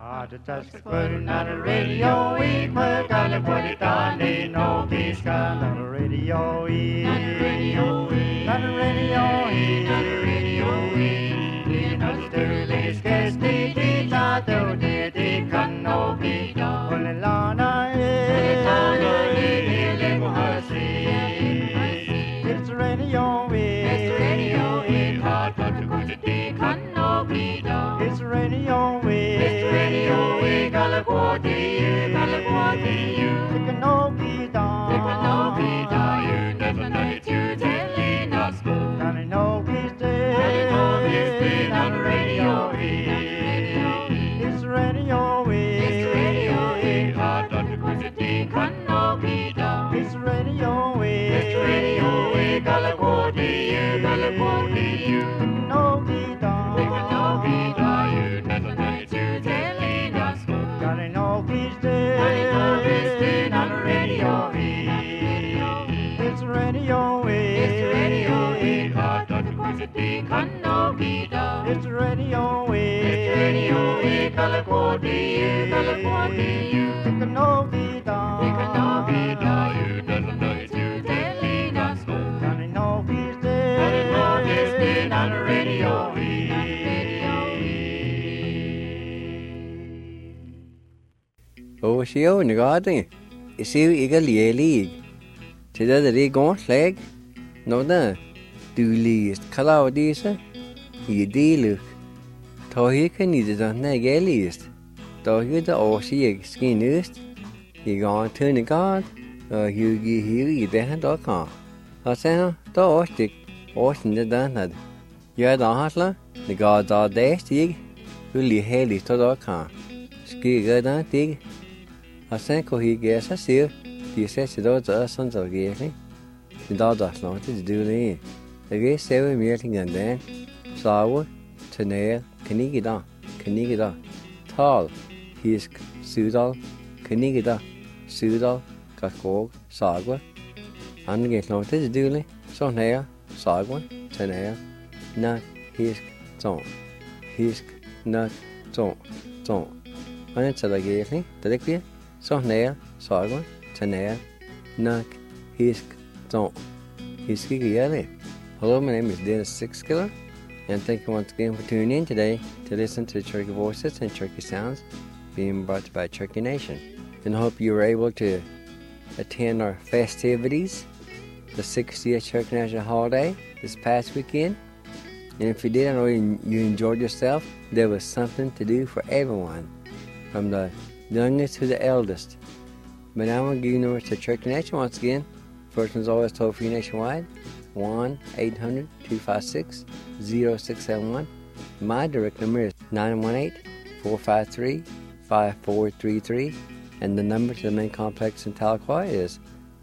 the touch the putting on the radio, we put on the put it on the no peace on the radio, on the radio, on the radio, on the radio, in Australia's guest, the teacher, the can no be done. Only Lana, it's radio, it's radio, hard but the good the can no be done. It's radio, it's radio, California, California, it can no be done. It can no be done. You never know it, you telling us go. And I know he's dead. On the radio, it's radio, it's radio, hard but the good the can no be done. It's radio, California, California, it can no be done. It can no be done. You never know it, you telling us go. And I know he's dead. I know he's dead. On the radio, it's radio, it's radio, hard but the good the can no be done. It's radio, California, California, it can no be done. It can no be done. You never know it, you telling us go. And I know he's dead. And I know he's dead. On the radio. Oh, she owned the garden. You see, you got the league. Today the gone slag. No, no. Do least color this. You deal. Tohi can need it on the least. Tohi the Aussie skin east. You gone turn the guard. You get here, you then dog car. I say, the Austic, Austin the done. You had a hustler. The guards are there, Stig. Really haily to dog car. Ski good on dig. I think he gets a seal. The says the sons of Gary. The dog does not do the the gay 7 meeting and then sour, tenail, canigida, tall, hisk, sudal, canigida, sudal, kakog, sagwa. And get noted duly, so nail, sagwa, tenail, nut, hisk, nut, ton. And it's a gay, the liquid. So nail, sagwa, tenail, nut, hisk, ton. Hisky yelly. Hello, my name is Dennis Sixkiller, and thank you once again for tuning in today to listen to Cherokee Voices and Cherokee Sounds being brought to you by Cherokee Nation. And I hope you were able to attend our festivities, the 60th Cherokee National Holiday this past weekend. And if you did, I know you enjoyed yourself. There was something to do for everyone, from the youngest to the eldest. But now I'm going to give you numbers to Cherokee Nation once again. First one's always toll-free nationwide, 1-800-256-0671. My direct number is 918-453-5433. And the number to the main complex in Tahlequah is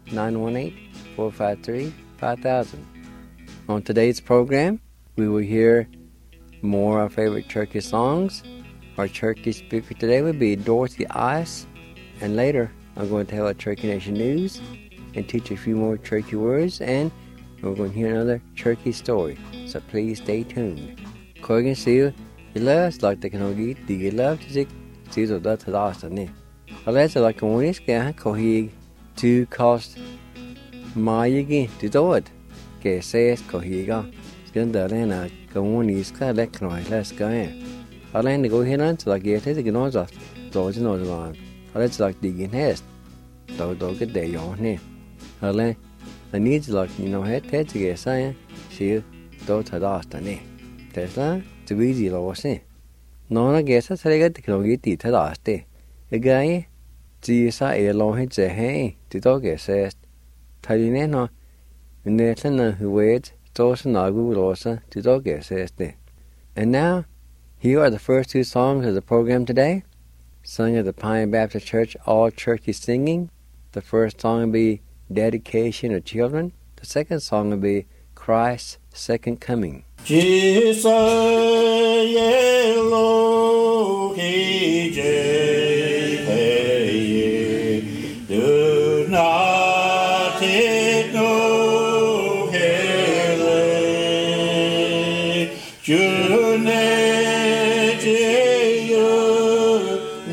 918-453-5000. On today's program, we will hear more of our favorite Cherokee songs. Our Cherokee speaker today will be Dorothy Ice. And later, I'm going to tell our Cherokee Nation news and teach a few more Cherokee words, and we're going to hear another Cherokee story. So please stay tuned. Corgan Seal, you love like the Kanogi, do you love to see the Dutch Austin? Unless I like a one is going to to cost my again to do it. Que says Kohiga. Skindarena, go on is collect noise, let's go in. I'll land to go here and so like get it again. Also, those in the line. Let's like digging nest. Don't get there on here. I need like, head to get saying, see, don't have lost any. Tesla, to be the loss. No, I guess I get the Kanogi to last day. A guy, Jesus, I long hit the hey, the dog says, Talina, Nathan who waits, Dawson Nagu Rosa, the dog says. And now, here are the first two songs of the program today, sung at the Pine Baptist Church, all Cherokee singing. The first song will be Dedication of Children. The second song will be Christ's Second Coming. Jesus, yellow, do not take no care.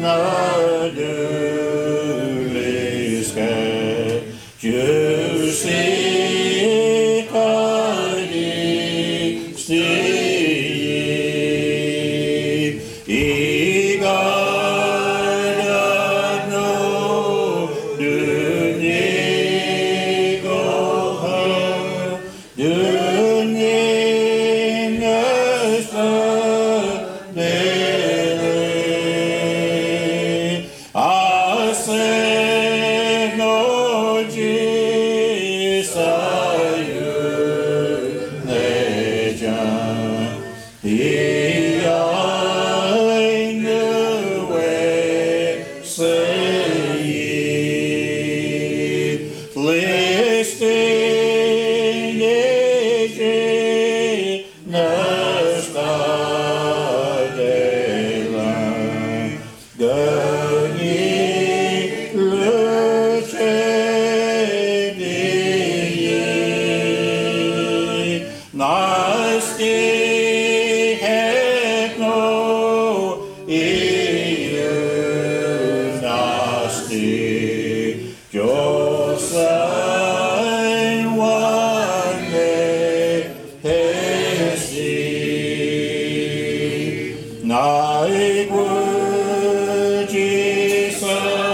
Night would Jesus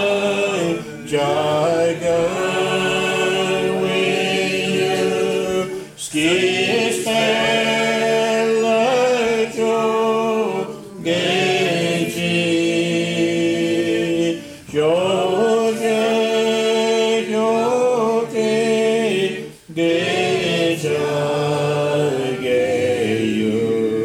Jaga with you, skis fella jo genji, joge deja geyu,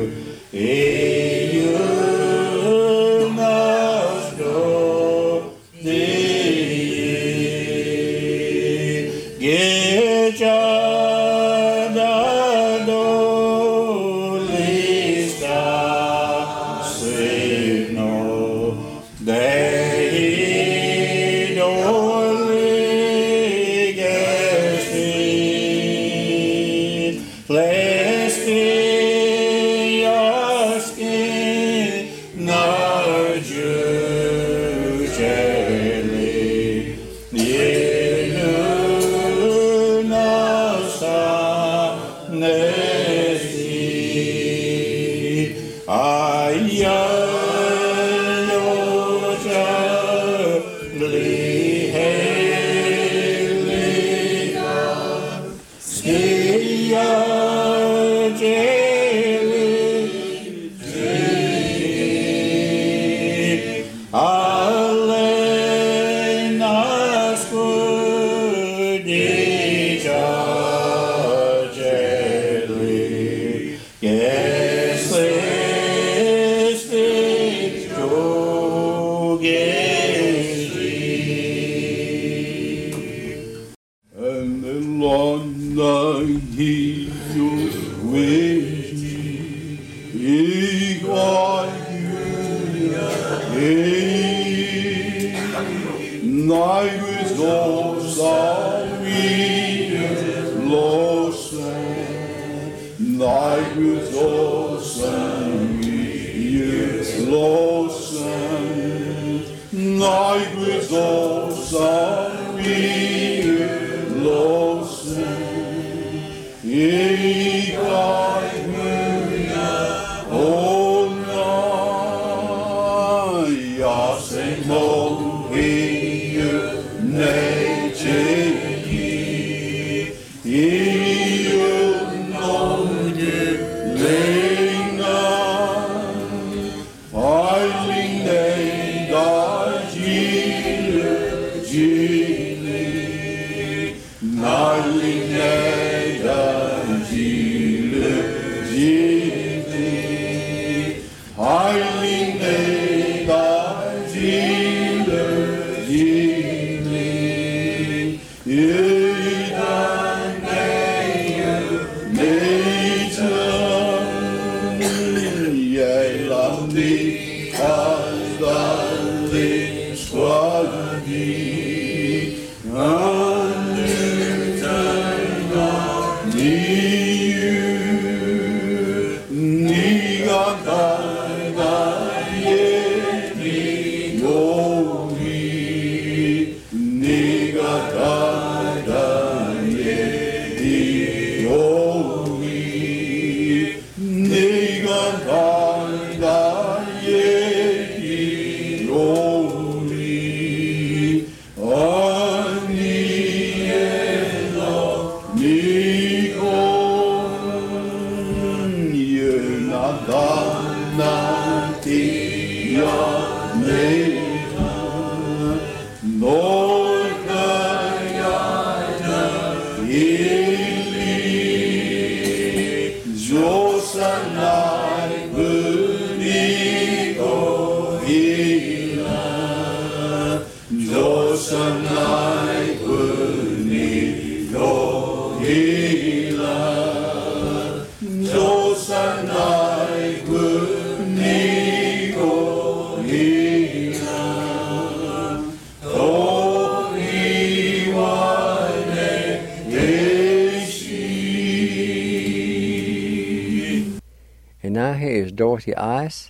And now here is Dorothy Ice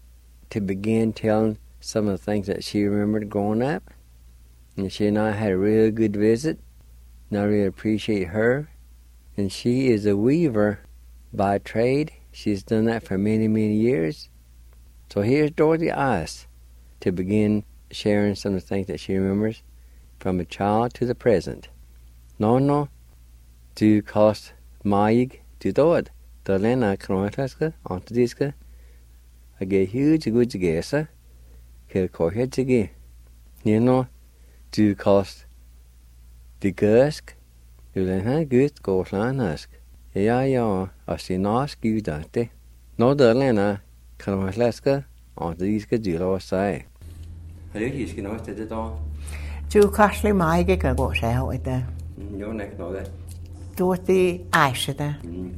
to begin telling some of the things that she remembered growing up. And she and I had a real good visit, and I really appreciate her. And she is a weaver by trade. She's done that for many, many years. So here's Dorothy Ice to begin sharing some of the things that she remembers from a child to the present. No, du kost maig du dod. The lena kronaska onto diska. I get huge good gesa. Kill corhead to du kost the gusk. Du lena good go flanask. Ja, I see nask you dante. No, the lena kronaska onto diska du lo say. Hur gick det något det då? Du kastlig mig ikke gå så här det. Jo, nek något. Du det Ice det.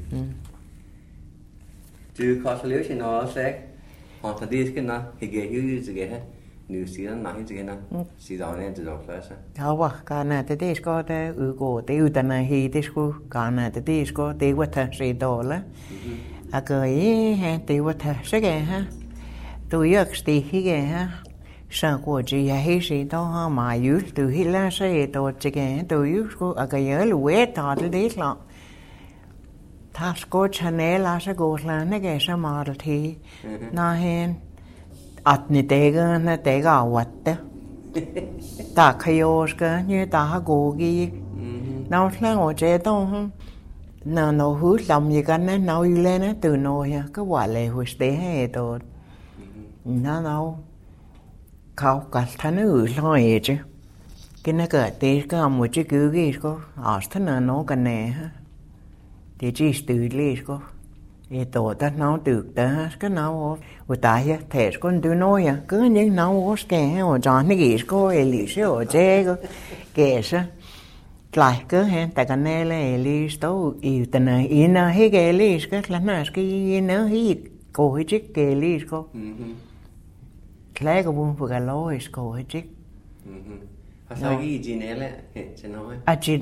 Du kastlig ju något säg. Onto diska na, hige huge gesa. Nu sidan nej till gena. Sidan inte då flösa. Ja, vad kan det ska det gå det utan att hit det ska kan det ska det vad det sig dåla. Jag går det vad det ska ha. Du gör stiga ha. Sao của chị hay gì đó mà yếu từ khi là sẽ đồ chị cái từ yếu của cái nhớ là quét thọ đấy lọ thà có Chanel là sẽ có là cái sao mà thì na hen nị tê cái vật đó ta khayo cái như ta go gi nào là ngồi chế đó nó hút lòng gì cái này nó yêu lên á từ nồi cái quả lệ hồi té hay đồ nóเขากัดท่านอื่นลอยจ้ะกินนักเกิดตีก็เอาหมดจีกู้กี่ก็อาสท่านน้องกันแน่ฮะตีจีสตื่นเลยก็โตท่านน้องตื่นแต่ก็น้องว่าตายฮะเทสก็ดูน้อยอ่ะก็ยังน้องว่าแก่ว่าจอนนี่กี่ก็ลิเชื่อเจ๊ก็แก่ซะหลายก็เห็นแต่กันแน่เลยลิสโตอีแต่ไหนอีน่ะให้แกลิสก็แล้วน่ะก็อีน่ะให้โกให้จิกแกลิสก็Klæg og bum på gallois gå hit. Har så ikke Ginella til noget?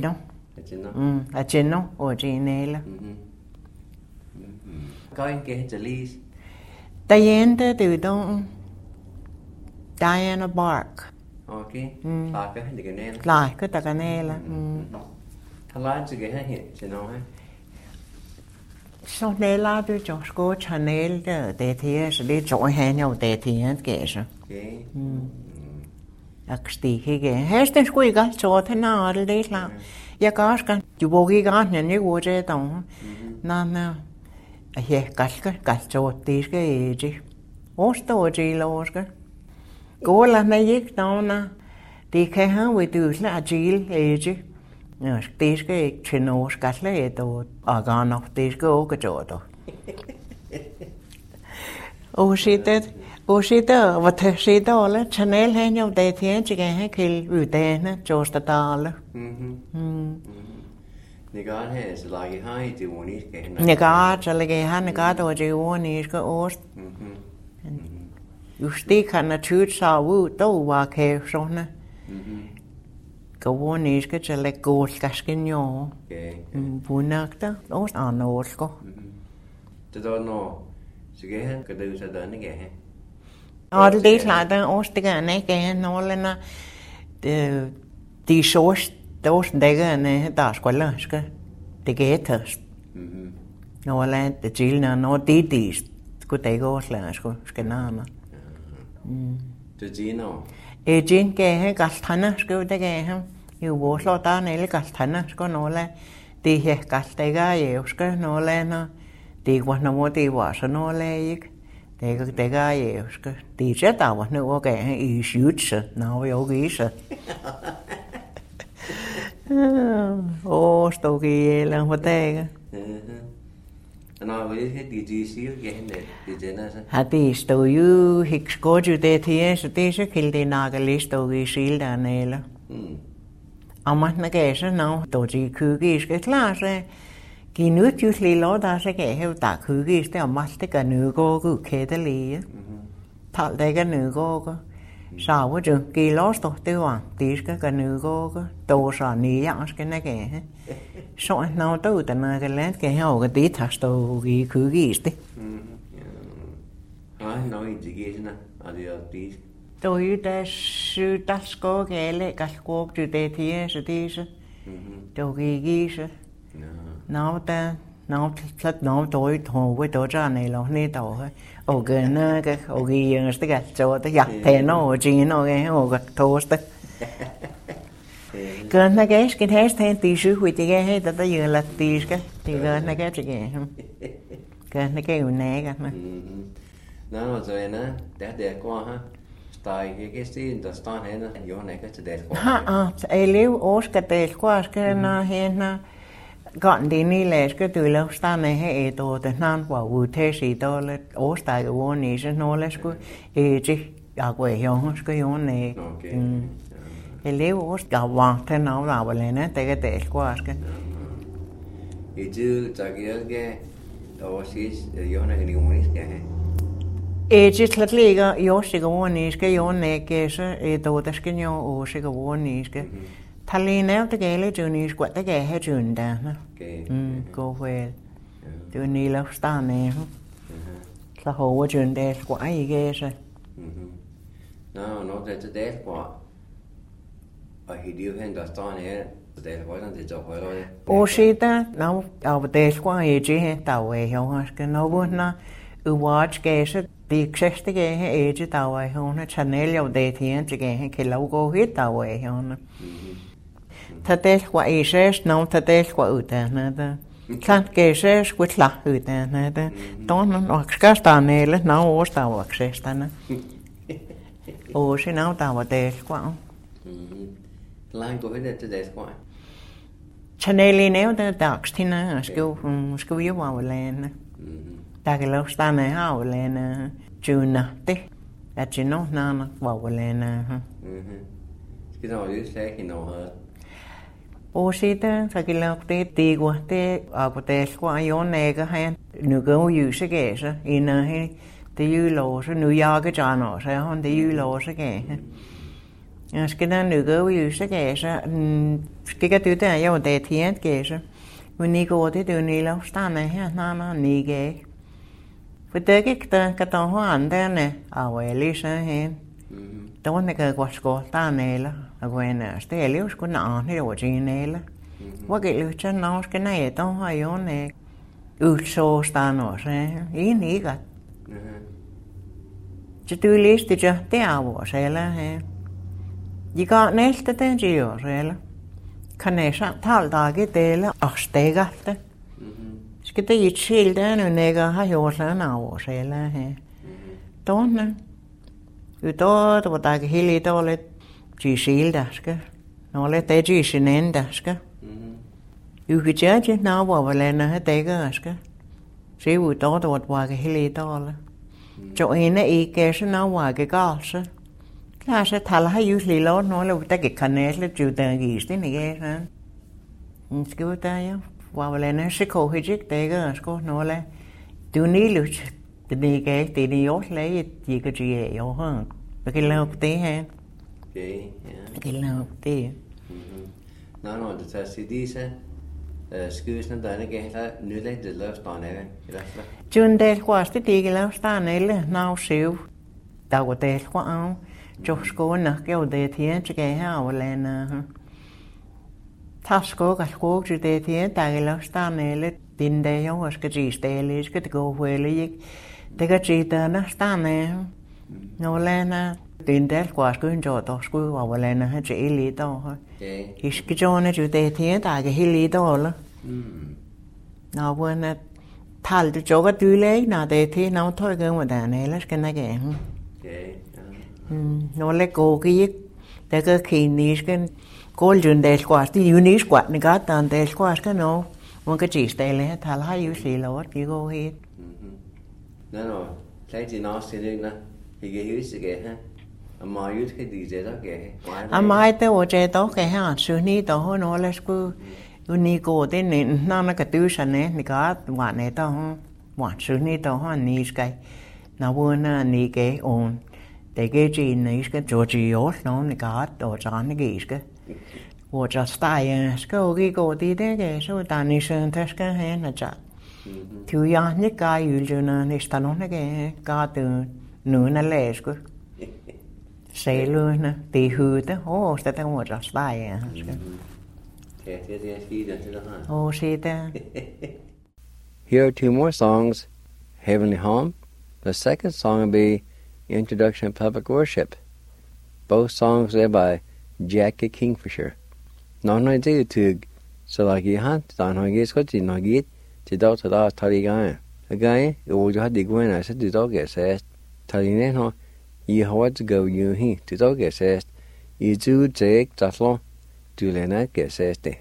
Agino og Ginella. Có anh kể cho Liz. Diana từ đó Diana Bark. Ok. Lại cái hình Ginella. Lại cái ta Ginella. Hắn lại cho cái hiện cho nó hay. Sau này là tôi cho cô Chanel đó để thì sẽ đi chọn hàng nhau để thì hết kể sao. Aksti khi cái hết tên quỷ cái cho thế nào đấy là, ya có cái chú bố cái nhận như của chế tổng, na, cái cho tí cái gì, ốp đồ gì lo cái, cô là này giết đâu na, thì cái hàng với từ là gì gì. Tí cái chuyện nó cái là đồ ở gần nó tí cái chỗ đó. Ô xí đó vật thể xí đó là Chanel hay nhau để thế chỉ cái hay khi ủy tế nó cho ta là. Nè cái hay là lại hay thì muốn ít cái này. Nè cái cho lại cái hay nè cái đồ chỉ muốn ít cái ớt. Usti khăn là chút sao vu đâu vào khe rồi nè. Cái vốn này cái chỉ là cột cái nhỏ, vốn nạc đó, ớt ăn ớt có. Từ đó nó, cái hàng cái từ sẽ đến cái hàng. Đi lại đó ớt cái này cái nó là na, tí sốt, ớt đây cái này ta phải là cái thớt. Nó là chỉ là nó tí, cái tay ớt là cái nào mà. Từ gì nào? Trên cái gạch thắn á, cái ham, nhiều bố lo ta này là gạch thắn á, có nó là thì hệ gạch tay gai yếu, cái nó là nó thì qua nó mua thì bỏ số nó là cái cái tay gai yếu, cái thì chết tao qua nó cái ý xíu sợ, nó yếu cái sợ. Ô, tôi kia làm what thế nó với cái gì xíu cái này thì thế nào sao? Hạt thì tôi yêu hít có chút thế thì sẽ khi đi nào cái list tôi xíu là này là. Mà nó cái sao nào tôi chỉ cứ cái class này cái nước chút lì ló ta sẽ cái heo tạ cứ cái mà cái nửa cô cứ khe thế lì á. Thật đây cái nửa cô có. Sao quá trường kỳ lót tôi tiêu hoàng tí cái nửa cô có tô sò ní dạng cái này cái sao nào tôi tận cái lát cái heo cái tí thật tôi cái cứ gì đấy nói gì cái nào ở đây tí tôi đã sư tắt có cái lệ cái cuộc trừ tê thì sự tí tôi cái gì sự nó ta nó rất nó tối hồ với tối ra này nó nè tàu hết ô cái nó cái ô gì tất cả cho tất cả thế nó ô gì nó cái ô cái thô tất cái nó cái thế tí xíu huy thì cái hết ta giờ là tí cái thì cái nó cái cái nó cái nè cái mà nó rồi nè để qua ha tai cái xin đó stan hết nè vô này cái để qua ha liu os cái để qua cái nó hết nó gọn đi ní lệ cái từ lâu stan này hay to để nan qua u thế gì đó là os tai cái one này sẽ nó là cái chỉ à quay hiệu cái hiệu này liu os cả vàng thế nào là vậy nè cái để qua cái chứ chắc cái đó xí vô này cái one chỉ là liga yo sig one cái yo này cái sẽ to das cái nhau o sig one cái thali neo tới cái lấy trường này quậy tới cái hết trường đã cô về trường này là stan này là hồ trường đây quậy gì cái rồi nó tới đây quá ở hiện điều hiện đó stan này để quay nó để cho quay rồi ô xí ta nó ở đây quá gì chứ tàu về không cái nó muốn nó watch cái sẽ bị chết tới cái hệ chứ tàu về không nó channel ở đây thì cái logo hết tàu về không thật đấy quá ý sẽ nó thật đấy quá ưu tiên nè ta khăn cái sẽ quyết là ưu tiên nè ta đó nó cái tàu này là nó ô tàu sẽ ta nè ô sẽ nó tàu ở đây quá lang có hết tới đây quá channel này nó đặc thì nó skill yếu vào lên ta cái lúc ta này hao lên chun nè tí là chỉ nó vào lên cái nào dưới xe thì nào hơn ô xí ta cái lúc tí qua tí ở cái tết qua yếu này cái hay nửa cái yêu sẽ kể sao in hay tí yêu lô sẽ nửa giờ cái trò nó sẽ không tí yêu lô sẽ kể cái đó nửa cái yêu sẽ kể sao cái thứ thế này yêu tết thì hết kể sao mình đi qua thì từ này lúc ta này ha nó đi kể với tới cái tàu hoa anh đây nè ở ngoài lý sơn hen đó là cái quạt cổ ta này là ở ngoài nè cái liu của nó thì đồ gì này là quá cái liu chân nó cái này tàu hoa yếu này số ta nó sẽ ý nghĩ cả chứ tôi lý thì chưa tới ảo sẽ là hen chỉ có nét tới tên gì ở sẽ là cái này sao thảo ta cái tê là ở tê gắt đấy cái gì chill đó nữa nè cái hay hồ sao nào sẽ là hè tốt nè từ đó tôi bảo cái hili đó là chỉ chill đó cái nó là tê chỉ xin nên đó cái cái chết chứ nào bảo là nó hết tê cái cái chỉ buổi đó tôi bảo cái hili đó là chỗ này nó ý cái số nào vào cái gas cái sẽ thà là hay usually lo nó là cái khả năng là chịu tờ gì thế này cái hả cái bữa ta nhá vào lên nó sẽ khổ hết chứ thế cái có nó là từ ní lúc từ ní cái từ ní ót lấy gì cái gì vậy hơn cái lâu tí ha cái lâu tí nó nói từ sau đi sẽ skills nó đây cái là nữ lấy từ lớp stan này chuyên đề qua cái lớp stan này là nào xíu tao có đề qua áo cho school nè cái đề thiên cho cái hao lên Tasko cái cô chỉ để thế tại là stan này là tin đây không cái gì để lấy cái cô về lấy cái gì đó nó stan này nó lên là tin đấy qua cái chỗ đó school vào lên là chỉ lý đó thôi cái chỗ này chỉ để thế tại cái lý đó là nó vẫn là thal từ chỗ cái túi lấy nào để thế nó thôi cái mà đàn này là cái này cái nó lấy cô cái gì để cái khi ní cái cô chuẩn đề qua thì unis qua này cả tàn đề qua cái nó một cái chỉ đề này thà là hay gì là cái cô hết nó rồi thấy chị nó xin được nè thì cái hiếu sự cái ha mà hiếu cái gì thế đó cái mai tới ở trên đó cái ha suy nghĩ đó nó là cứ uni cô thế này nó cái tư sản này cả hoàn này đó hoàn suy nghĩ đó hoàn ní cái nào vừa na ní cái ổn để cái gì này cái chỗ gì ổn nó cả đồ chán cái gì cái我这 style 个个个地的个说但你生他是个很那着就呀你该有就呢你是那个个的女那来是个谁了呢地好的哦是的我这 style thế thì khi đó chứ đó ha 哦是的 Here are two more songs, Heavenly Home. The second song will be Introduction to Public Worship. Both songs led by Jackie Kingfisher. Nó nói dễ tụi so là cái hát tao nói cái có gì nói cái chỉ đâu từ đó thay cái cái ủa cho đi quên là sẽ từ đó cái sẽ thay nên họ you how to go you he từ đó cái sẽ you do take just long từ lên này cái sẽ thế.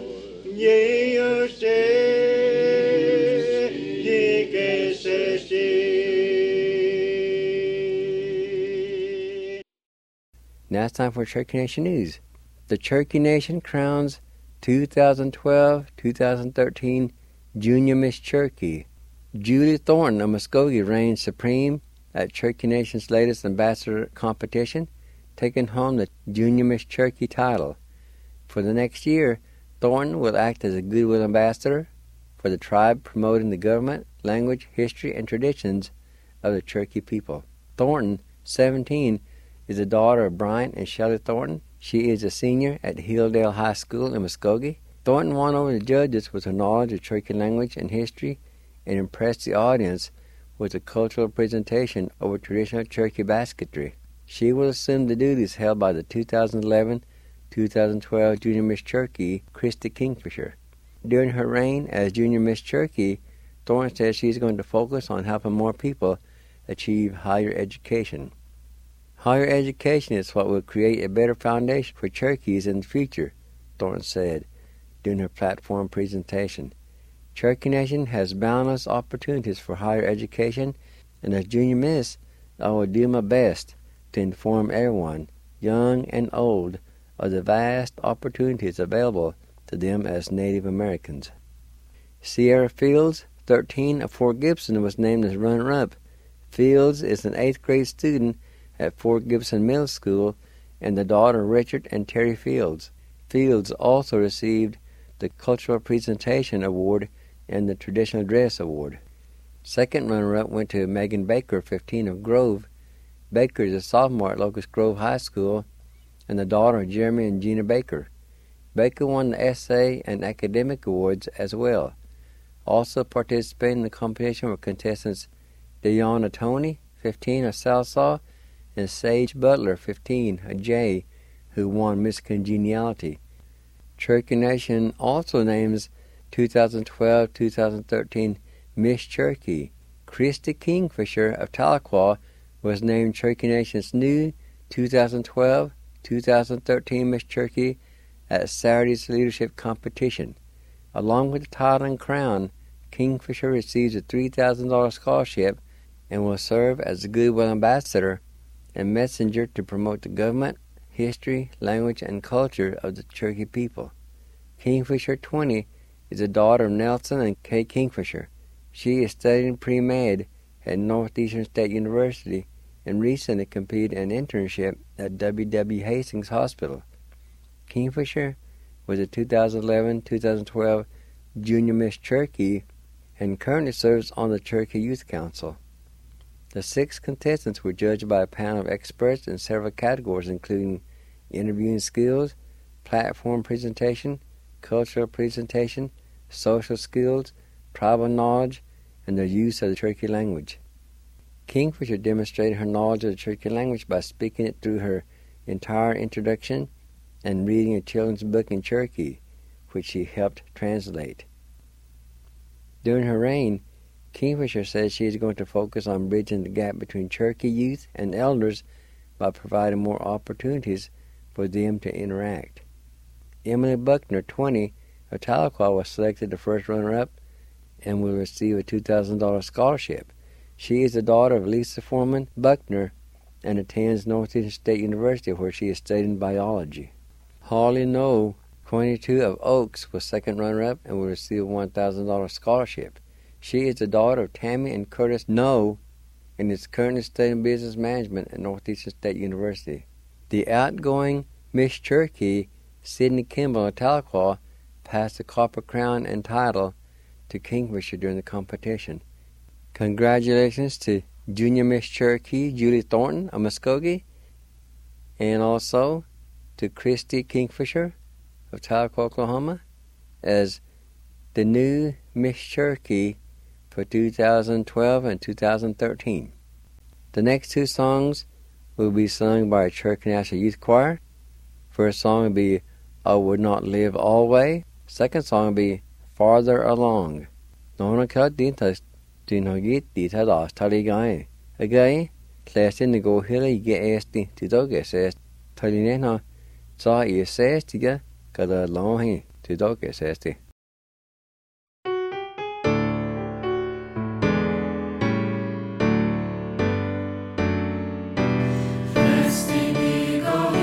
Ye que se Now it's time for Cherokee Nation News. The Cherokee Nation crowns 2012-2013 Junior Miss Cherokee. Julie Thornton of Muskogee reigned supreme at Cherokee Nation's latest ambassador competition, taking home the Junior Miss Cherokee title. For the next year, Thornton will act as a goodwill ambassador for the tribe, promoting the government, language, history, and traditions of the Cherokee people. Thornton, 17, is the daughter of Brian and Shelley Thornton. She is a senior at Hilldale High School in Muskogee. Thornton won over the judges with her knowledge of Cherokee language and history and impressed the audience with a cultural presentation over traditional Cherokee basketry. She will assume the duties held by the 2011-2012 Junior Miss Cherokee, Christy Kingfisher. During her reign as Junior Miss Cherokee, Thornton says she is going to focus on helping more people achieve higher education. Higher education is what will create a better foundation for Cherokees in the future, Thornton said during her platform presentation. Cherokee Nation has boundless opportunities for higher education, and as Junior Miss, I will do my best to inform everyone, young and old, of the vast opportunities available to them as Native Americans. Sierra Fields, 13, of Fort Gibson, was named as runner-up. Fields is an 8th grade student at Fort Gibson Middle School and the daughter of Richard and Terry Fields. Fields also received the Cultural Presentation Award and the Traditional Dress Award. Second runner-up went to Megan Baker, 15, of Grove. Baker is a sophomore at Locust Grove High School and the daughter of Jeremy and Gina Baker. Baker won the essay and academic awards as well. Also participating in the competition were contestants Deanna Tony, 15, of Salsaw, and Sage Butler, 15, of Jay, who won Miss Congeniality. Cherokee Nation also names 2012-2013 Miss Cherokee. Christy Kingfisher of Tahlequah was named Cherokee Nation's new 2012-2013 Miss Cherokee at Saturday's leadership competition. Along with the title and crown, Kingfisher receives a $3,000 scholarship and will serve as a goodwill ambassador and messenger to promote the government, history, language, and culture of the Cherokee people. Kingfisher, 20, is the daughter of Nelson and Kay Kingfisher. She is studying pre-med at Northeastern State University and recently completed an internship at W.W. Hastings Hospital. Kingfisher was a 2011-2012 Junior Miss Cherokee and currently serves on the Cherokee Youth Council. The 6 contestants were judged by a panel of experts in several categories, including interviewing skills, platform presentation, cultural presentation, social skills, tribal knowledge, and the use of the Cherokee language. Kingfisher demonstrated her knowledge of the Cherokee language by speaking it through her entire introduction and reading a children's book in Cherokee, which she helped translate. During her reign, Kingfisher says she is going to focus on bridging the gap between Cherokee youth and elders by providing more opportunities for them to interact. Emily Buckner, 20, of Tahlequah, was selected the first runner-up and will receive a $2,000 scholarship. She is the daughter of Lisa Foreman Buckner and attends Northeastern State University, where she is studying biology. Holly Noe, 22, of Oaks, was second runner-up and will receive a $1,000 scholarship. She is the daughter of Tammy and Curtis Noe and is currently studying business management at Northeastern State University. The outgoing Miss Cherokee, Sydney Kimball of Tahlequah, passed the Copper Crown and title to Kingfisher during the competition. Congratulations to Junior Miss Cherokee Julie Thornton of Muskogee, and also to Christy Kingfisher of Tahlequah, Oklahoma, as the new Miss Cherokee for 2012 and 2013. The next 2 songs will be sung by a Cherokee National Youth Choir. First song will be I Would Not Live Always. Second song will be Farther Along. Nona kat din ta dinhagit di ta das taligai. Again, class in the go hill ge esti to dog says talinena sa is says tiga kada long to dog says. Festi go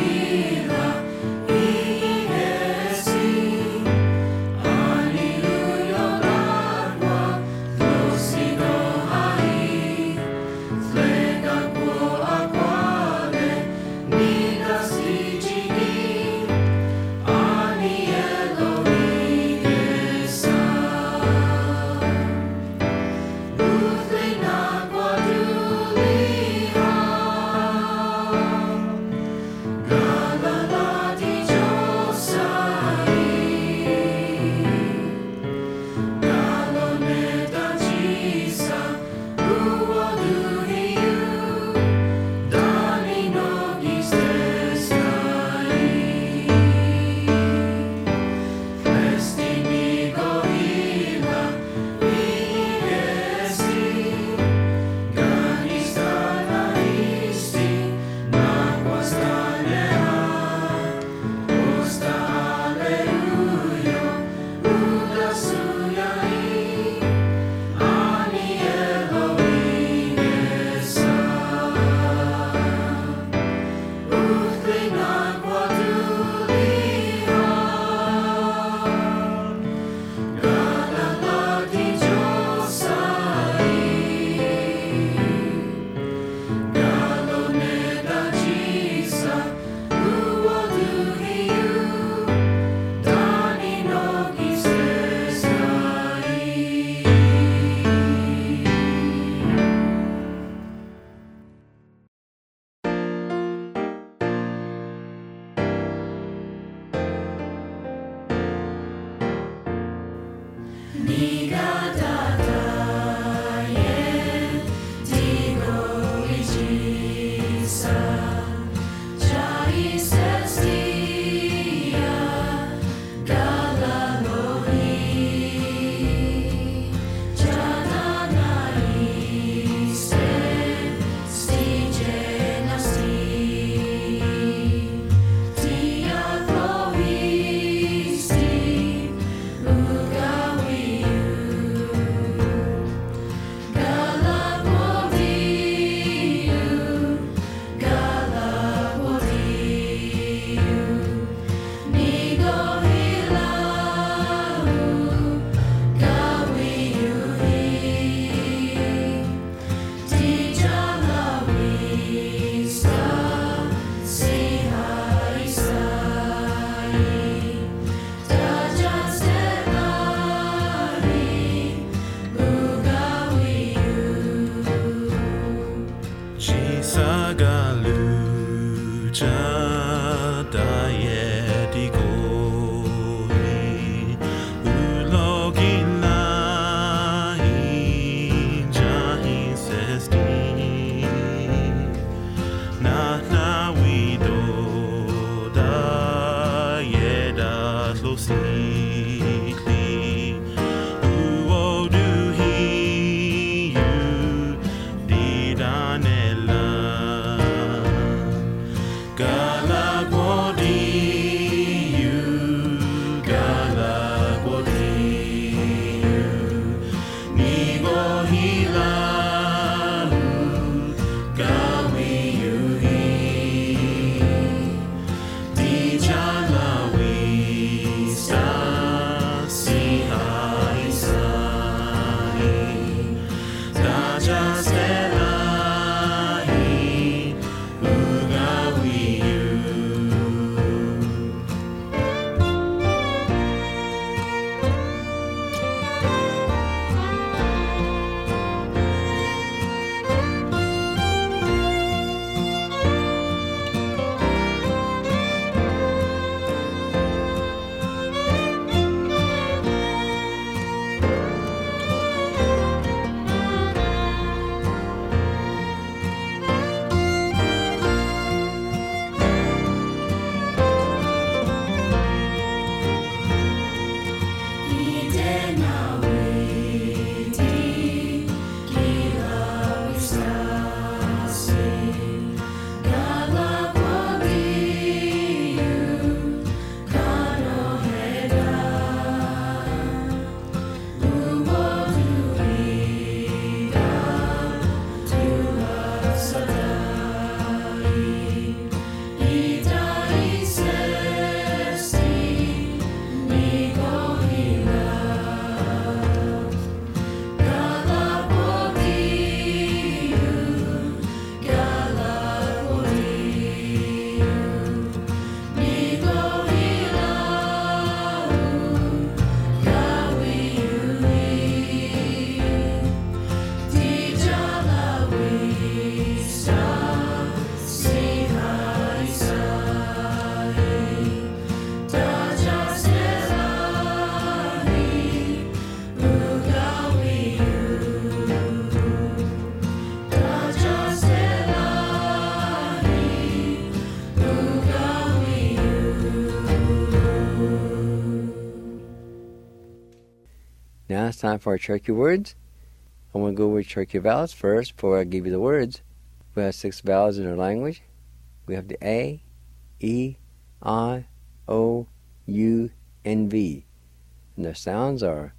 Now it's time for our Cherokee words. I'm going to go with Cherokee vowels first before I give you the words. We have 6 vowels in our language. We have the A, E, I, O, U, and V. And their sounds are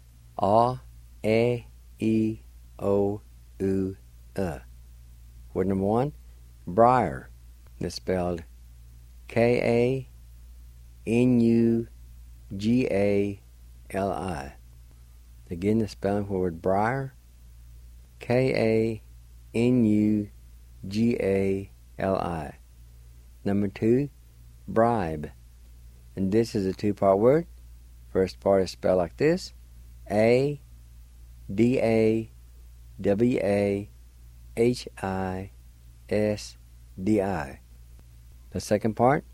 A, E, O, U, Word number 1, briar. It's spelled K-A-N-U-G-A-L-I. Again, the spelling for the word briar, K-A-N-U-G-A-L-I. Number 2, bribe. And this is a 2-part word. First part is spelled like this, A-D-A-W-A-H-I-S-D-I. The second part,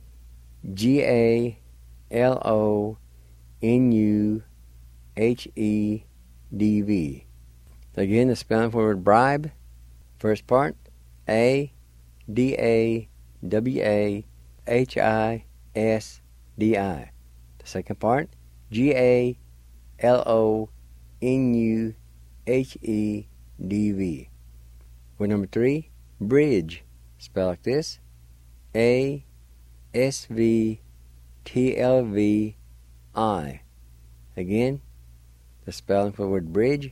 G-A-L-O-N-U-H-E-D-V. Again, the spelling for the word bribe. First part, A-D-A-W-A-H-I-S-D-I. The second part, G-A-L-O-N-U-H-E-D-V. Word number 3, bridge. Spelled like this, A-S-V-T-L-V-I. Again, the spelling for the word bridge,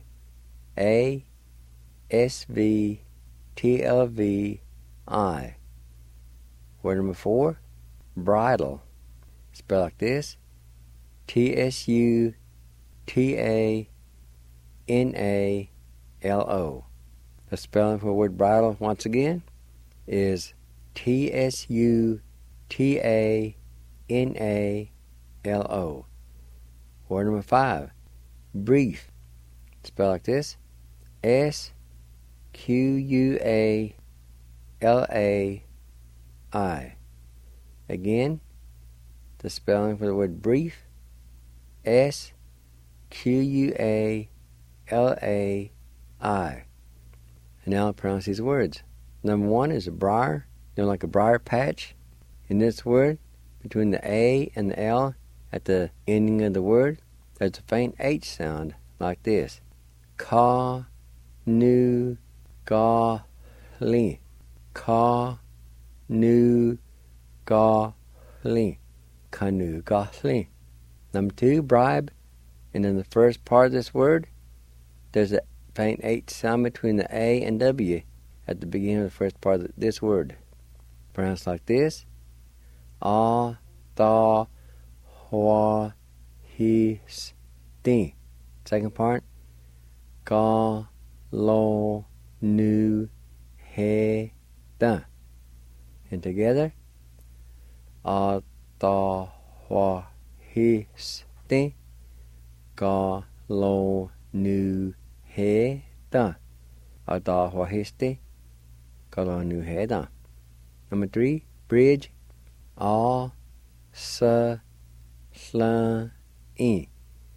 A-S-V-T-L-V-I. Word number 4, bridle. Spelled like this, T-S-U-T-A-N-A-L-O. The spelling for the word bridle, once again, is T-S-U-T-A-N-A-L-O. Word number 5, brief. Spelled like this, S-Q-U-A-L-A-F-E. Again, the spelling for the word brief, S-Q-U-A-L-A-I. And now I'll pronounce these words. Number one is a briar, like a briar patch. In this word, between the A and the L at the ending of the word, there's a faint H sound like this. Ka, nu, ga, li. Ka, nu, ga, li. Kanu, ga, li. Number two, bribe. And in the first part of this word, there's a faint H sound between the A and W at the beginning of the first part of this word. Pronounced like this. A, ta, hwa, hi, sti. Second part. Ga, lo, nu, he, da. And together. A, ta, hwa, hi, sti. Ga, lo, nu, he, da. A, ta, hwa, hi, sti. Ga, lo, nu, he, da. Number three, bridge. A, sa, sla, I.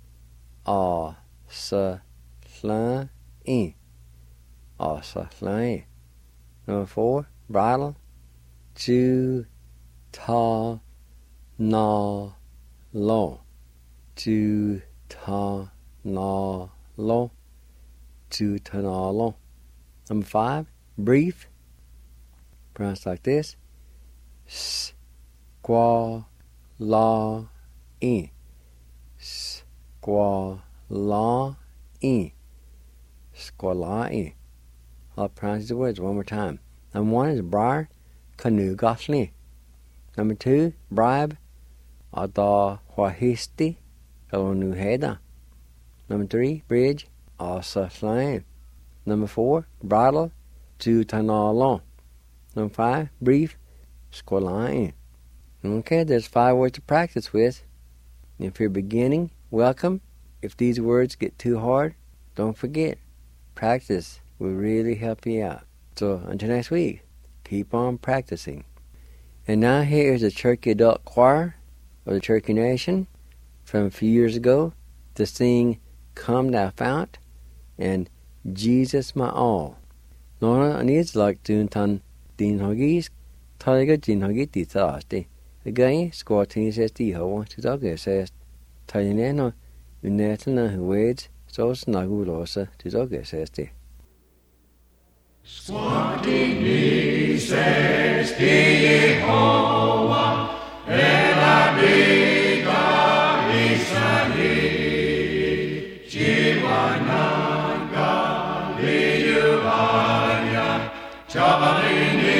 A, sa, sla, I. A, sa, sla, I. Number four, bridle. Ju, ta, na, lo. Ju, ta, na, lo. Ju, ta, na, lo. Number five, brief. Pronounced like this. S, qua, la, I. S, qua, la, I. Squalai. I'll pronounce the words one more time. Number one is briar, kanu gosli. Number two, bribe, ada wahisti, kalonu heda. Number three, bridge, asa slime. Number four, bridle, tu tanalon. Number five, brief, squalai. Okay, there's 5 words to practice with. If you're beginning, welcome. If these words get too hard, don't forget. Practice will really help you out. So until next week, keep on practicing. And now here is the Cherokee Adult Choir of the Cherokee Nation from a few years ago to sing Come Thou Fount and Jesus My All. Nora needs like Duntan Din Hoggies, Taliga Din Hoggy Tithasti. Again, score team says the Ho to dog says Talinano, Unetana who waits, so Snagulosa to dog says the. Squatting says the Yehovah, Eladiga Isani, Chiwananga, Liyuanya, Chabalini.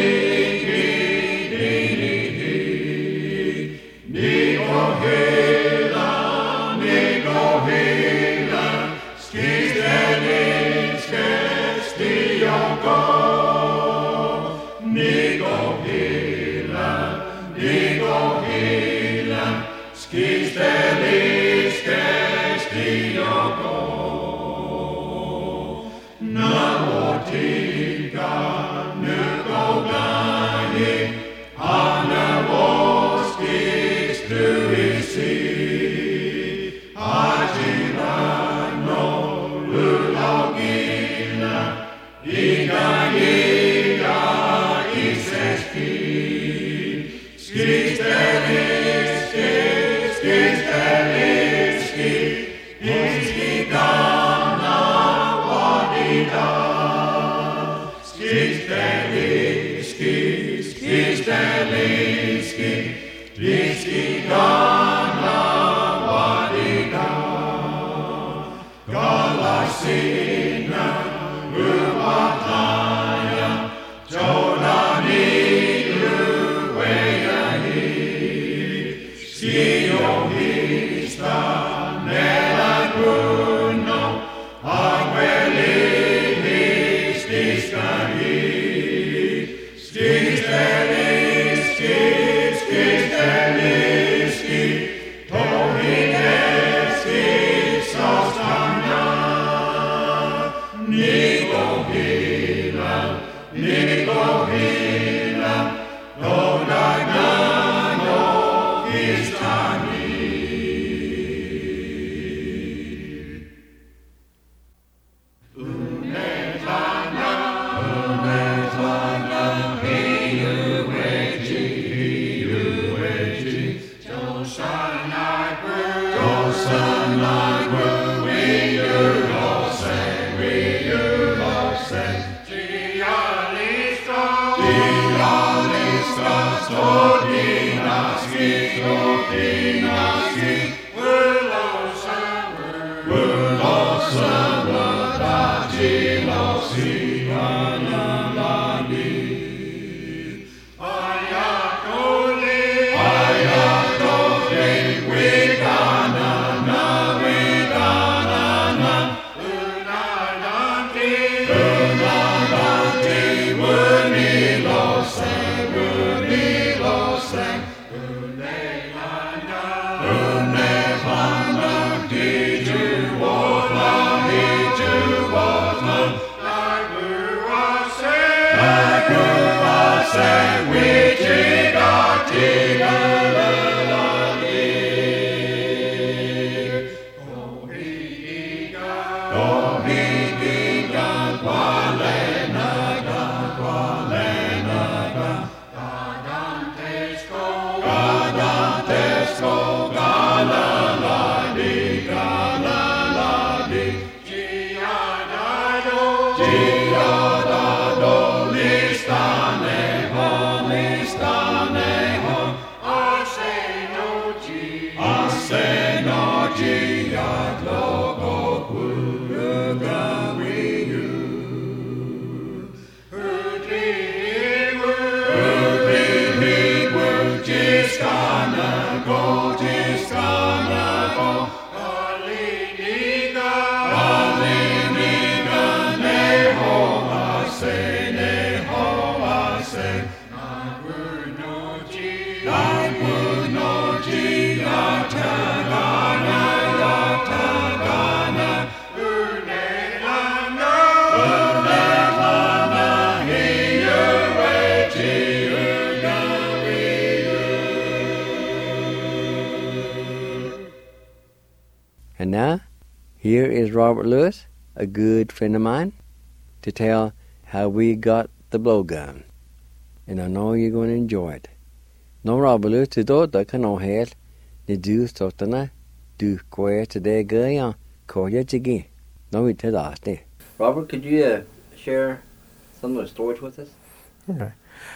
And now, here is Robert Lewis, a good friend of mine, to tell how we got the blowgun. And I know you're going to enjoy it. No, Robert Lewis, to do the canoe head, the do sotana, do square today, guy, call you again. No, we did ask it. Robert, could you share some of the stories with us? Okay.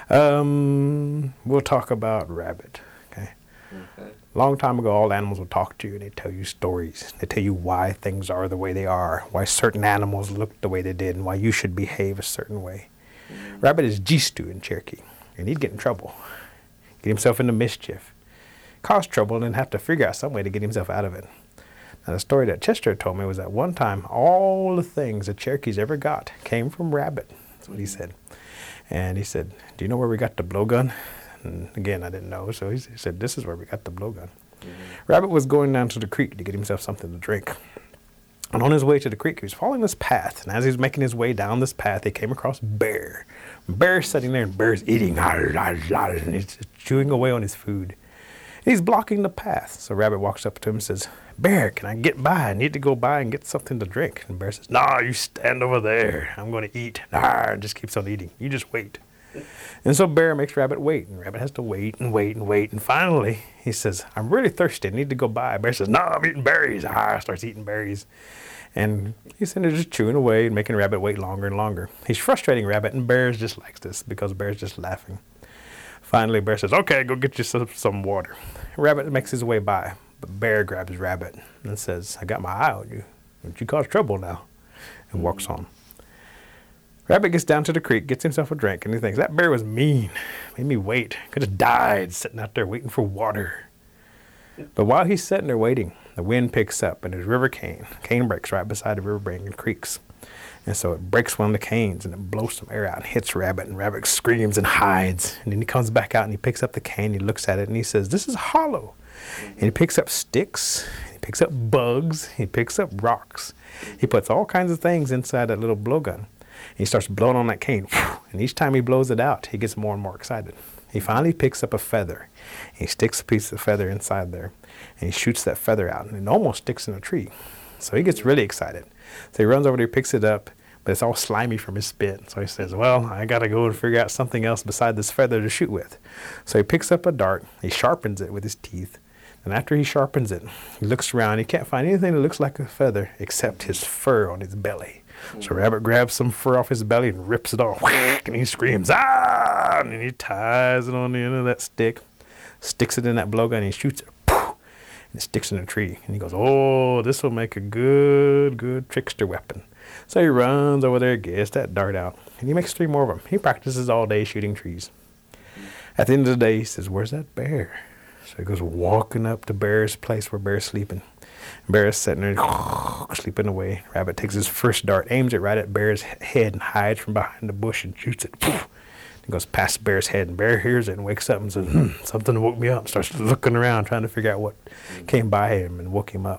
We'll talk about rabbit. Okay. Long time ago, all animals would talk to you and they tell you stories. They tell you why things are the way they are, why certain animals look the way they did, and why you should behave a certain way. Rabbit is Jistu in Cherokee, and he'd get in trouble, get himself into mischief, cause trouble, and then have to figure out some way to get himself out of it. Now, the story that Chester told me was that one time, all the things the Cherokees ever got came from Rabbit. That's what he said. And he said, do you know where we got the blowgun? And again, I didn't know, so he said, this is where we got the blowgun. Rabbit was going down to the creek to get himself something to drink. And on his way to the creek, he was following this path. And as he was making his way down this path, he came across Bear. Bear's sitting there, and Bear's eating, and he's chewing away on his food. And he's blocking the path. So Rabbit walks up to him and says, Bear, can I get by? I need to go by and get something to drink. And Bear says, nah, you stand over there. I'm going to eat. And just keeps on eating. You just wait. And so Bear makes Rabbit wait, and Rabbit has to wait and wait and wait. And finally, he says, I'm really thirsty. I need to go by. Bear says, no, I'm eating berries. Starts eating berries. And he's sitting there just chewing away and making Rabbit wait longer and longer. He's frustrating Rabbit, and Bear just likes this because Bear's just laughing. Finally, Bear says, okay, go get you some water. Rabbit makes his way by, but Bear grabs Rabbit and says, I got my eye on you. Don't you cause trouble now? And walks on. Rabbit gets down to the creek, gets himself a drink, and he thinks, that bear was mean. Made me wait. Could have died sitting out there waiting for water. But while he's sitting there waiting, the wind picks up, and there's river cane. Cane breaks right beside the river bank and creeks. And so it breaks one of the canes, and it blows some air out and hits Rabbit, and Rabbit screams and hides. And then he comes back out, and he picks up the cane, he looks at it, and he says, this is hollow. And he picks up sticks, he picks up bugs, he picks up rocks. He puts all kinds of things inside that little blowgun. He starts blowing on that cane, and each time he blows it out, he gets more and more excited. He finally picks up a feather. He sticks a piece of feather inside there, and he shoots that feather out, and it almost sticks in a tree. So he gets really excited. So he runs over there, picks it up, but it's all slimy from his spit. So he says, well, I got to go and figure out something else beside this feather to shoot with. So he picks up a dart, he sharpens it with his teeth, and after he sharpens it, he looks around. He can't find anything that looks like a feather except his fur on his belly. So Rabbit grabs some fur off his belly and rips it off, and he screams, ah! And then he ties it on the end of that stick, sticks it in that blowgun, and he shoots it. And it sticks in a tree. And he goes, oh, this will make a good trickster weapon. So he runs over there, gets that dart out, and he makes 3 more of them. He practices all day shooting trees. At the end of the day, he says, where's that bear? So he goes walking up to Bear's place where Bear's sleeping. Bear's sitting there sleeping away. Rabbit takes his first dart, aims it right at Bear's head, and hides from behind the bush and shoots it. He goes past Bear's head, and Bear hears it and wakes up and says, something woke me up. Starts looking around, trying to figure out what came by him and woke him up.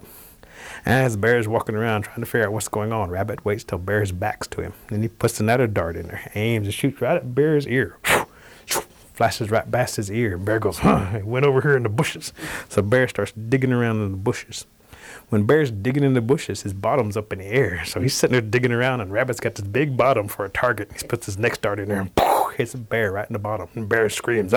As Bear's walking around trying to figure out what's going on, Rabbit waits till Bear's back's to him. Then he puts another dart in there, aims and shoots right at Bear's ear. Flashes right past his ear, and Bear goes, it went over here in the bushes. So Bear starts digging around in the bushes. When Bear's digging in the bushes, his bottom's up in the air. So he's sitting there digging around, and Rabbit's got this big bottom for a target. He puts his next dart in there and hits Bear right in the bottom. And Bear screams,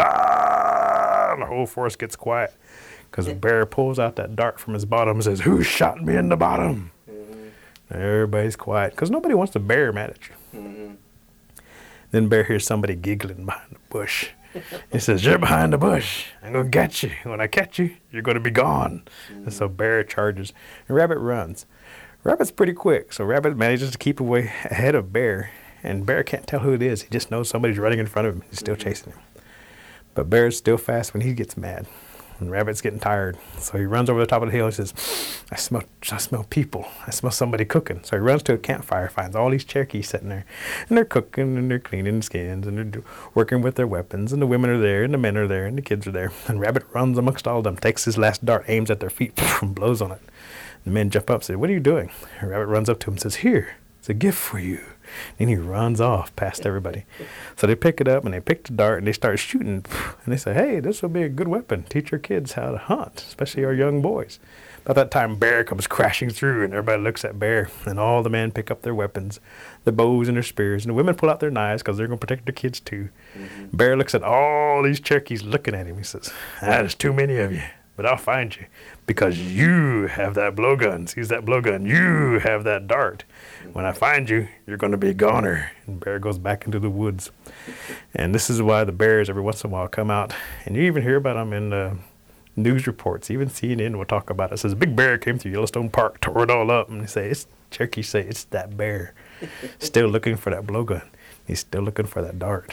ah! And the whole forest gets quiet. Because the Bear pulls out that dart from his bottom and says, who shot me in the bottom? Everybody's quiet because nobody wants the bear mad at you. Then Bear hears somebody giggling behind the bush. He says, you're behind the bush. I'm going to get you. When I catch you, you're going to be gone. And so Bear charges. And Rabbit runs. Rabbit's pretty quick, so Rabbit manages to keep away ahead of Bear. And Bear can't tell who it is. He just knows somebody's running in front of him. He's still chasing him. But Bear's still fast when he gets mad. And Rabbit's getting tired. So he runs over the top of the hill and says, I smell people. I smell somebody cooking. So he runs to a campfire, finds all these Cherokees sitting there. And they're cooking, and they're cleaning skins, and they're working with their weapons. And the women are there, and the men are there, and the kids are there. And Rabbit runs amongst all of them, takes his last dart, aims at their feet, and blows on it. The men jump up and say, what are you doing? And Rabbit runs up to him and says, here, it's a gift for you. And he runs off past everybody. So they pick it up, and they pick the dart, and they start shooting. And they say, hey, this will be a good weapon. Teach our kids how to hunt, especially our young boys. About that time, Bear comes crashing through, and everybody looks at Bear. And all the men pick up their weapons, their bows and their spears. And the women pull out their knives because they're going to protect their kids too. Bear looks at all these Cherokees looking at him. He says, there's too many of you. But I'll find you because you have that blowgun. Seize that blowgun. You have that dart. When I find you, you're going to be a goner. And Bear goes back into the woods. And this is why the bears every once in a while come out. And you even hear about them in news reports. Even CNN will talk about it. It says, a big bear came through Yellowstone Park, tore it all up. And they say, Cherokees say, it's that bear. Still looking for that blowgun. He's still looking for that dart.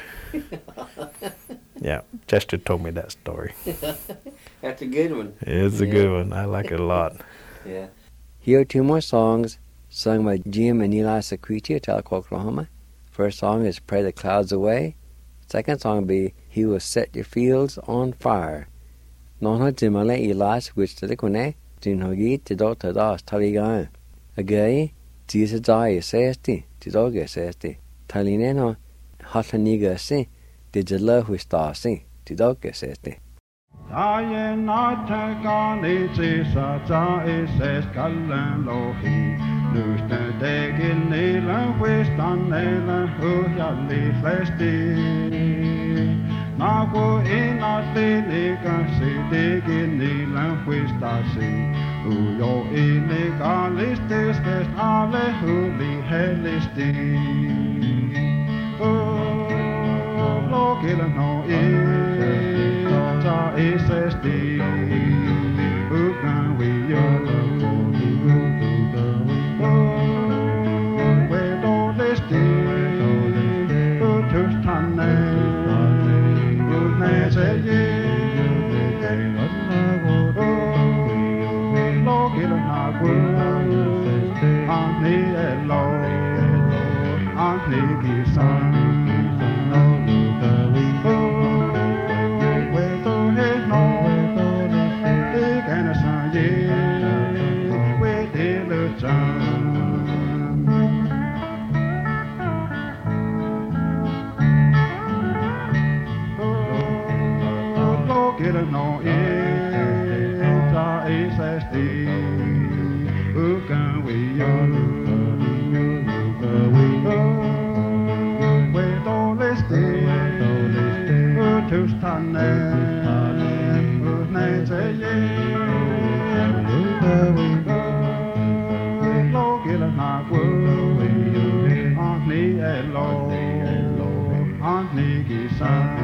Yeah, Chester told me that story. That's a good one. It's a good one. I like it a lot. Yeah. Here are 2 more songs sung by Jim and Eli Secreti of Tahlequah, Oklahoma. First song is Pray the Clouds Away. Second song will be He Will Set Your Fields on Fire. Nonho Jimale Eli Secreti Kune, Jinhogi Tidot Tadas Taligan. Again, Jesus Dai Sesti, Tidoga Sesti. Talineno Hataniga Si. Digilla Huistasi, Tidoga Sesti. Daien Atagani Cisa Ises Gallen Lohi, Lusten Degin Nilan Wistan Nilan Huyali Flesti. Nago Inati Nigasi Degin Nilan Wistasi, Uyo Inigalistis Vest Ale Huli Helisti. Lokilla no ta isesti ukan we yo we do listi utustane utne seje lokilla na gu ani elo ani kisan Sun.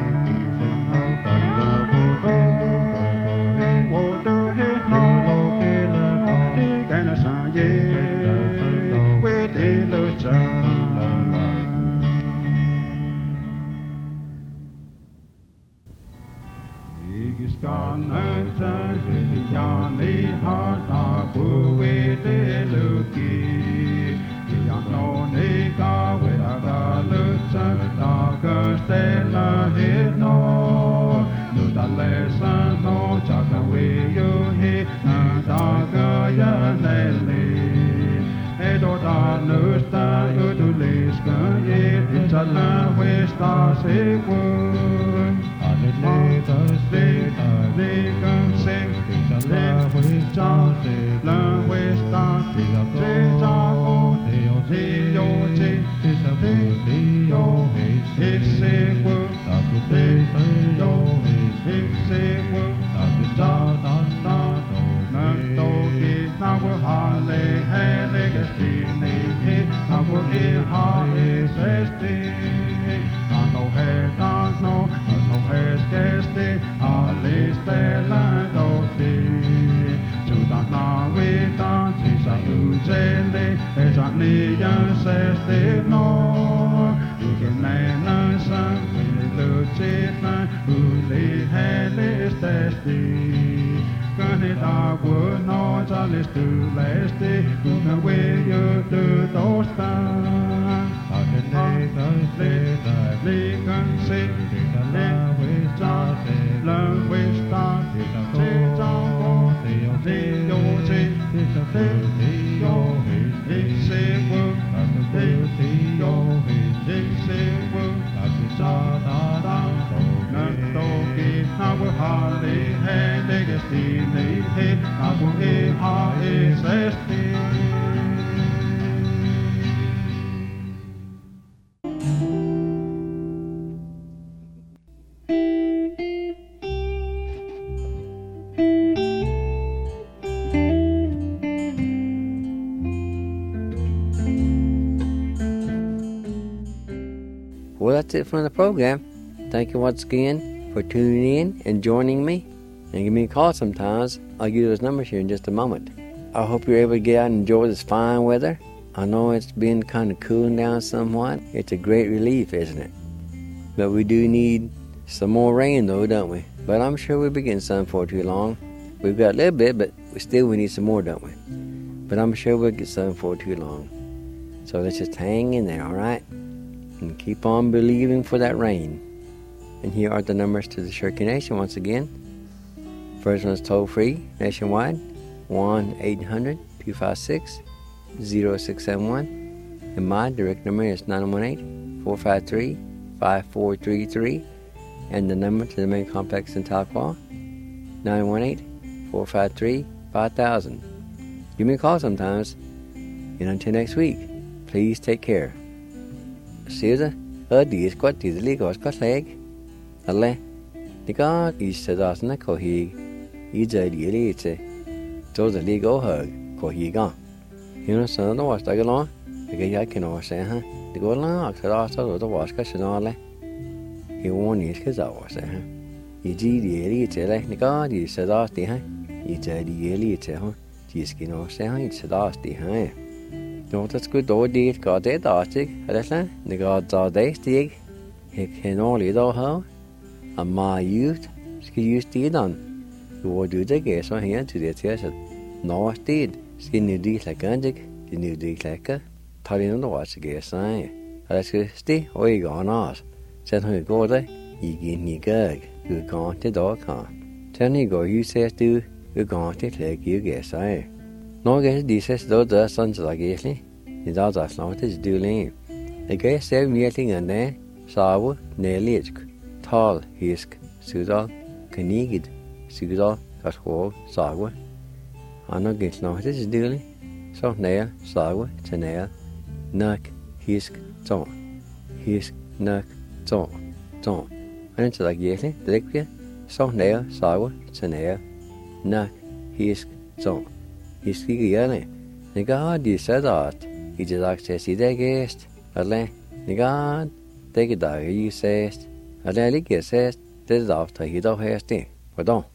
Well, that's it from the program. Thank you once again for tuning in and joining me. And give me a call sometimes. I'll give you those numbers here in just a moment. I hope you're able to get out and enjoy this fine weather. I know it's been kind of cooling down somewhat. It's a great relief, isn't it? But we do need some more rain, though, don't we? But I'm sure we'll be getting some for too long. We've got a little bit, but still we need some more, don't we? But I'm sure we'll get some for too long. So let's just hang in there, all right? And keep on believing for that rain. And here are the numbers to the Cherokee Nation once again. First one is toll free nationwide, 1-800-256-0671. And my direct number is 918-453-5433. And the number to the main complex in Tahlequah, 918-453-5000. Give me a call sometimes. And until next week, please take care. Susa, these quite easily goes cut leg. Alle, the God is said us na kohi, is a delete. So the legal hug, kohi gone. You know, son of the wash tag along. The guy can all say, huh? The go along, I also the wash cut all. He won't need his hours, huh? You see the elite, the God is said us the huh? It's a elite, huh? Just can all say, it's said us the huh? Don't that's good, though, dear God, dead, Arctic, the gods are they stick. He can only do how. And my youth, ski used to done. You will do the guess on here to the theatre. No, I did. Skin new deed like Andic, the new deed like a telling on the watch guess. I let's stay or you gone off. Said when you go there, you give me gag. You gone to dog con. Tell you go, you says do, you gone to take you guess. I no guess this says though the sons like Ashley. The dogs are not as do lame. The guess 7 years in there, Sawa, Nellisk. Tall, hisk, sudal, kanigid, sudal, katwo, sagwa. I know get no, this is duly. So nail, sagwa, nail, nuck, hisk, ton. Hisk, nuck, ton. And it's like yetly, directly. So nail, sagwa, nail, nuck, hisk, ton. Hiski yelly. The God, you said that. He just access the guest. Alle, the God, take it out, you says. Alle ligger ses, det er after hit og hæste. Hvordan?